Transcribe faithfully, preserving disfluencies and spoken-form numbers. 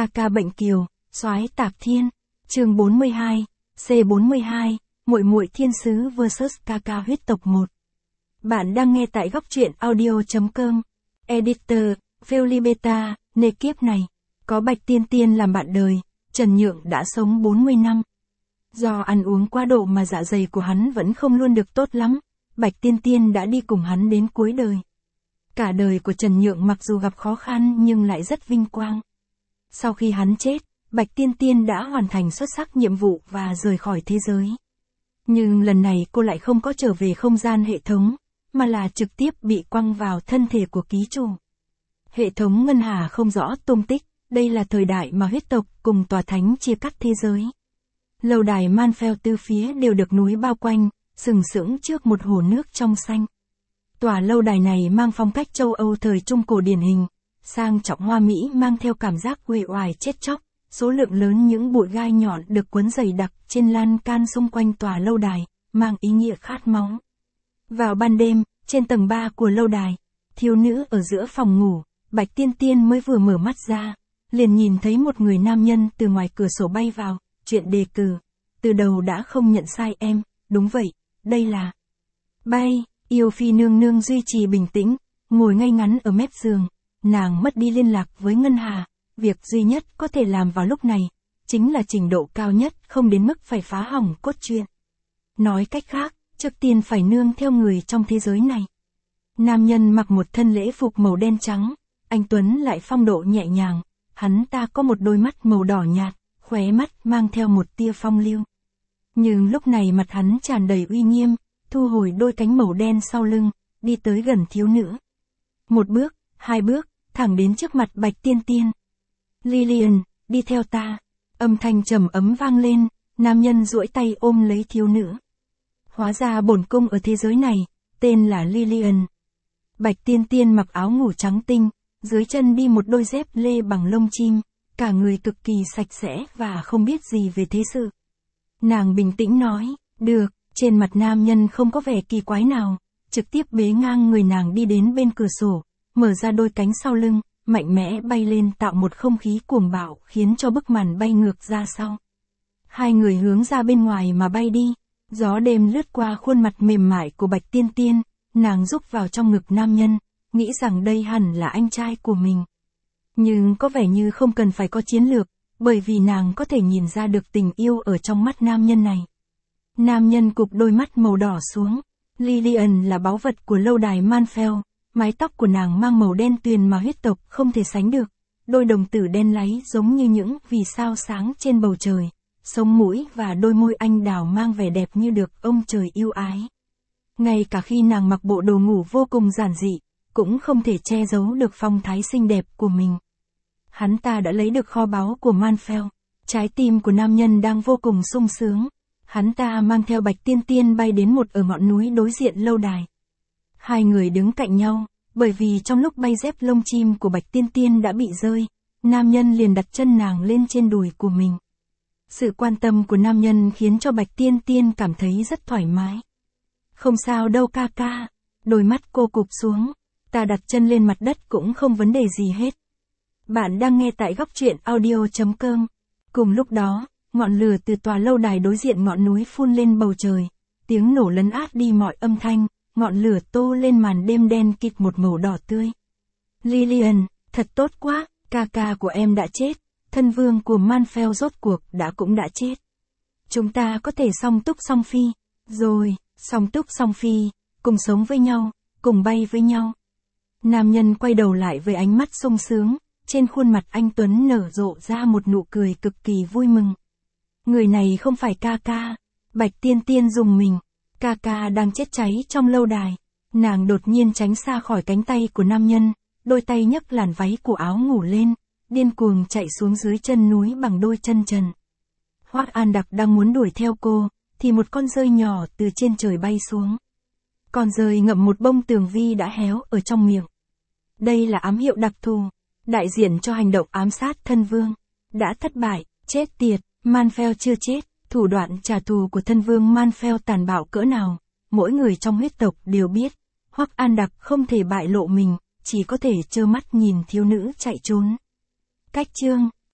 ca ca bệnh kiều, soái Tạp Thiên, chương bốn mươi hai, C bốn mươi hai, muội muội thiên sứ versus ca ca huyết tộc một. Bạn đang nghe tại góc truyện audio.com. Editor, Felibeta, nê kiếp này, có Bạch Tiên Tiên làm bạn đời, Trần Nhượng đã sống bốn mươi năm. Do ăn uống quá độ mà dạ dày của hắn vẫn không luôn được tốt lắm, Bạch Tiên Tiên đã đi cùng hắn đến cuối đời. Cả đời của Trần Nhượng mặc dù gặp khó khăn nhưng lại rất vinh quang. Sau khi hắn chết, Bạch Tiên Tiên đã hoàn thành xuất sắc nhiệm vụ và rời khỏi thế giới. Nhưng lần này cô lại không có trở về không gian hệ thống, mà là trực tiếp bị quăng vào thân thể của ký chủ. Hệ thống ngân hà không rõ tung tích, đây là thời đại mà huyết tộc cùng tòa thánh chia cắt thế giới. Lâu đài Manfell từ phía đều được núi bao quanh, sừng sững trước một hồ nước trong xanh. Tòa lâu đài này mang phong cách châu Âu thời Trung Cổ điển hình, sang trọng hoa mỹ mang theo cảm giác uể oải chết chóc, số lượng lớn những bụi gai nhọn được quấn dày đặc trên lan can xung quanh tòa lâu đài, mang ý nghĩa khát máu. Vào ban đêm, trên tầng ba của lâu đài, thiếu nữ ở giữa phòng ngủ, Bạch Tiên Tiên mới vừa mở mắt ra, liền nhìn thấy một người nam nhân từ ngoài cửa sổ bay vào, chuyện đề cử, từ đầu đã không nhận sai em, đúng vậy, đây là bay. Yêu Phi nương nương duy trì bình tĩnh, ngồi ngay ngắn ở mép giường, nàng mất đi liên lạc với Ngân Hà, việc duy nhất có thể làm vào lúc này, chính là trình độ cao nhất không đến mức phải phá hỏng cốt truyện. Nói cách khác, trước tiên phải nương theo người trong thế giới này. Nam nhân mặc một thân lễ phục màu đen trắng, anh Tuấn lại phong độ nhẹ nhàng, hắn ta có một đôi mắt màu đỏ nhạt, khóe mắt mang theo một tia phong lưu. Nhưng lúc này mặt hắn tràn đầy uy nghiêm, thu hồi đôi cánh màu đen sau lưng, đi tới gần thiếu nữ. Một bước, hai bước, thẳng đến trước mặt Bạch Tiên Tiên. Lillian, đi theo ta. Âm thanh trầm ấm vang lên, nam nhân duỗi tay ôm lấy thiếu nữ. Hóa ra bổn cung ở thế giới này, tên là Lillian. Bạch Tiên Tiên mặc áo ngủ trắng tinh, dưới chân đi một đôi dép lê bằng lông chim, cả người cực kỳ sạch sẽ và không biết gì về thế sự. Nàng bình tĩnh nói, được. Trên mặt nam nhân không có vẻ kỳ quái nào, trực tiếp bế ngang người nàng đi đến bên cửa sổ, mở ra đôi cánh sau lưng, mạnh mẽ bay lên tạo một không khí cuồng bạo khiến cho bức màn bay ngược ra sau. Hai người hướng ra bên ngoài mà bay đi, gió đêm lướt qua khuôn mặt mềm mại của Bạch Tiên Tiên, nàng rúc vào trong ngực nam nhân, nghĩ rằng đây hẳn là anh trai của mình. Nhưng có vẻ như không cần phải có chiến lược, bởi vì nàng có thể nhìn ra được tình yêu ở trong mắt nam nhân này. Nam nhân cụp đôi mắt màu đỏ xuống. Lillian là báu vật của lâu đài Manfell, mái tóc của nàng mang màu đen tuyền mà huyết tộc không thể sánh được, đôi đồng tử đen láy giống như những vì sao sáng trên bầu trời, sống mũi và đôi môi anh đào mang vẻ đẹp như được ông trời yêu ái. Ngay cả khi nàng mặc bộ đồ ngủ vô cùng giản dị, cũng không thể che giấu được phong thái xinh đẹp của mình. Hắn ta đã lấy được kho báu của Manfell, trái tim của nam nhân đang vô cùng sung sướng. Hắn ta mang theo Bạch Tiên Tiên bay đến một ở ngọn núi đối diện lâu đài. Hai người đứng cạnh nhau, bởi vì trong lúc bay dép lông chim của Bạch Tiên Tiên đã bị rơi, nam nhân liền đặt chân nàng lên trên đùi của mình. Sự quan tâm của nam nhân khiến cho Bạch Tiên Tiên cảm thấy rất thoải mái. Không sao đâu ca ca, đôi mắt cô cụp xuống, ta đặt chân lên mặt đất cũng không vấn đề gì hết. Bạn đang nghe tại góc truyện audio.com. Cùng lúc đó, ngọn lửa từ tòa lâu đài đối diện ngọn núi phun lên bầu trời, tiếng nổ lấn át đi mọi âm thanh, ngọn lửa tô lên màn đêm đen kịt một màu đỏ tươi. Lillian, thật tốt quá, ca ca của em đã chết, thân vương của Manfell rốt cuộc đã cũng đã chết. Chúng ta có thể song túc song phi, rồi, song túc song phi, cùng sống với nhau, cùng bay với nhau. Nam nhân quay đầu lại với ánh mắt sung sướng, trên khuôn mặt anh Tuấn nở rộ ra một nụ cười cực kỳ vui mừng. Người này không phải ca ca. Bạch Tiên Tiên dùng mình. Ca ca đang chết cháy trong lâu đài. Nàng đột nhiên tránh xa khỏi cánh tay của nam nhân, đôi tay nhấc làn váy của áo ngủ lên, điên cuồng chạy xuống dưới chân núi bằng đôi chân trần. Hoắc An Đặc đang muốn đuổi theo cô, thì một con dơi nhỏ từ trên trời bay xuống. Con dơi ngậm một bông tường vi đã héo ở trong miệng. Đây là ám hiệu đặc thù, đại diện cho hành động ám sát thân vương. Đã thất bại, chết tiệt. Manfell chưa chết, thủ đoạn trả thù của thân vương Manfell tàn bạo cỡ nào, mỗi người trong huyết tộc đều biết. Hoắc An Đặc không thể bại lộ mình, chỉ có thể trơ mắt nhìn thiếu nữ chạy trốn. Cách chương